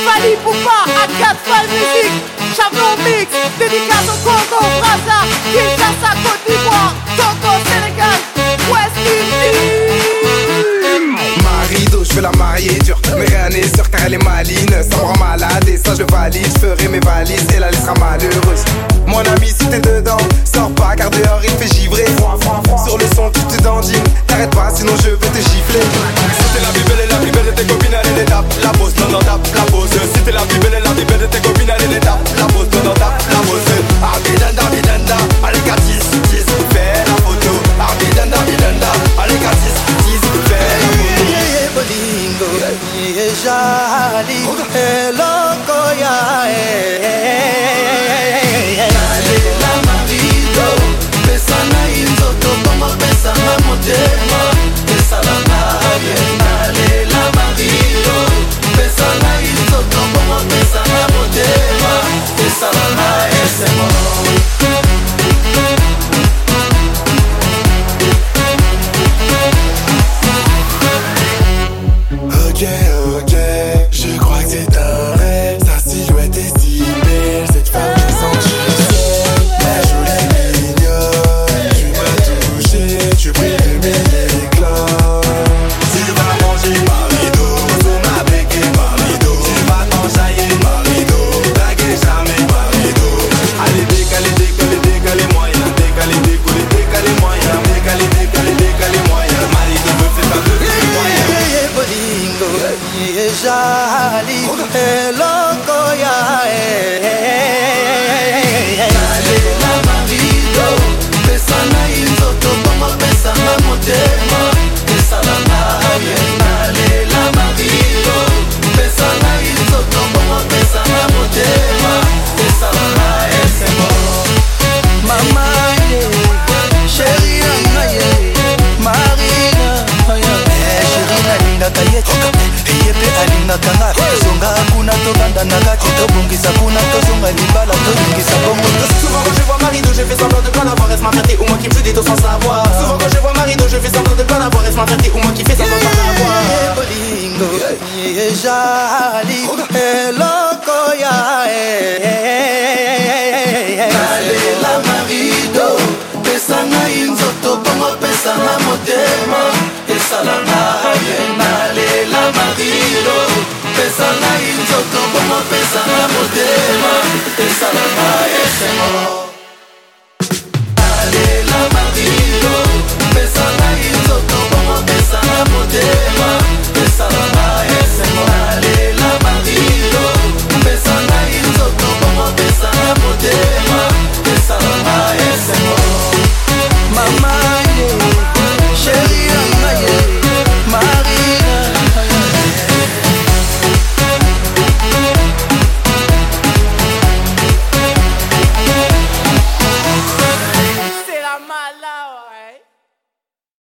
Fali Poupa, à 4 Fall Music, Champion Mix, dédicace au Congo, Brazza, Kinshasa, Côte d'Ivoire, Togo, Sénégal, West Indies. Marido, je veux la marier dure, mais rien n'est sûr car elle est maline. Ça me rend malade et ça je valide, je ferai mes valises et la laissera malheureuse. Mon ami si t'es dedans, sors pas car dehors il fait givrer. Sur le son tu te dandines, t'arrêtes pas sinon je vais te gifler. Si t'es la plus belle et la plus belle de tes copines, allez les tape la pose, non non tape la pose. Si t'es la plus belle et la plus belle de tes copines, allez les tape la pose, non non tape la pose. Abidanda, bidanda, allez Katis, tis, fais la photo. Abidanda, bidanda, allez Katis, tis, fais la photo. Bolingo, jali, loco ya. Nalela marido, pesa na inzoto, como pesa na motema, pesa na naye. Nalela marido, pesa na inzoto, como pesa na motema, pesa na naye. C'est bon. Ok, je crois que c'est un rêve. Sa silhouette est si belle, cette femme qui sent ciel. La jolie mignonne, tu m'as touché, tu brilles de mille éclats. Tu vas manger marido, sur ma béquille marido. Tu vas t'enjailler marido, draguer jamais marido. Allez décaler, décaler, décaler moyen, décaler, décoller, décaler moyen, décaler, décaler, décaler moyen. Marido veut faire ta vie moyen. Bolingo, jali, loco ya. Nalela marido, pesa na inzoto, como pesa na motema, pesa na naye. Nalela marido, pesa na inzoto, como pesa na motema, pesa na naye. C'est bon. Mama ye, chérie Anga ye, Marina chérie nalinga kayeti, yepe alinga kanga. Songa kuna tobanda nagati, tobongisa kuna tozonga libala, tolingisa bongo. Souvent quand je vois Marido, je fais semblant de pas l'avoir, est-ce ma fierté ou moi qui me joue des dos sans savoir. Souvent quand je vois Marido, je fais semblant de pas l'avoir, est-ce ma fierté ou moi qui fais semblant de pas l'avoir. Bolingo, jali, loco ya. Nalela marido, pesa na inzoto, como pesa na motema.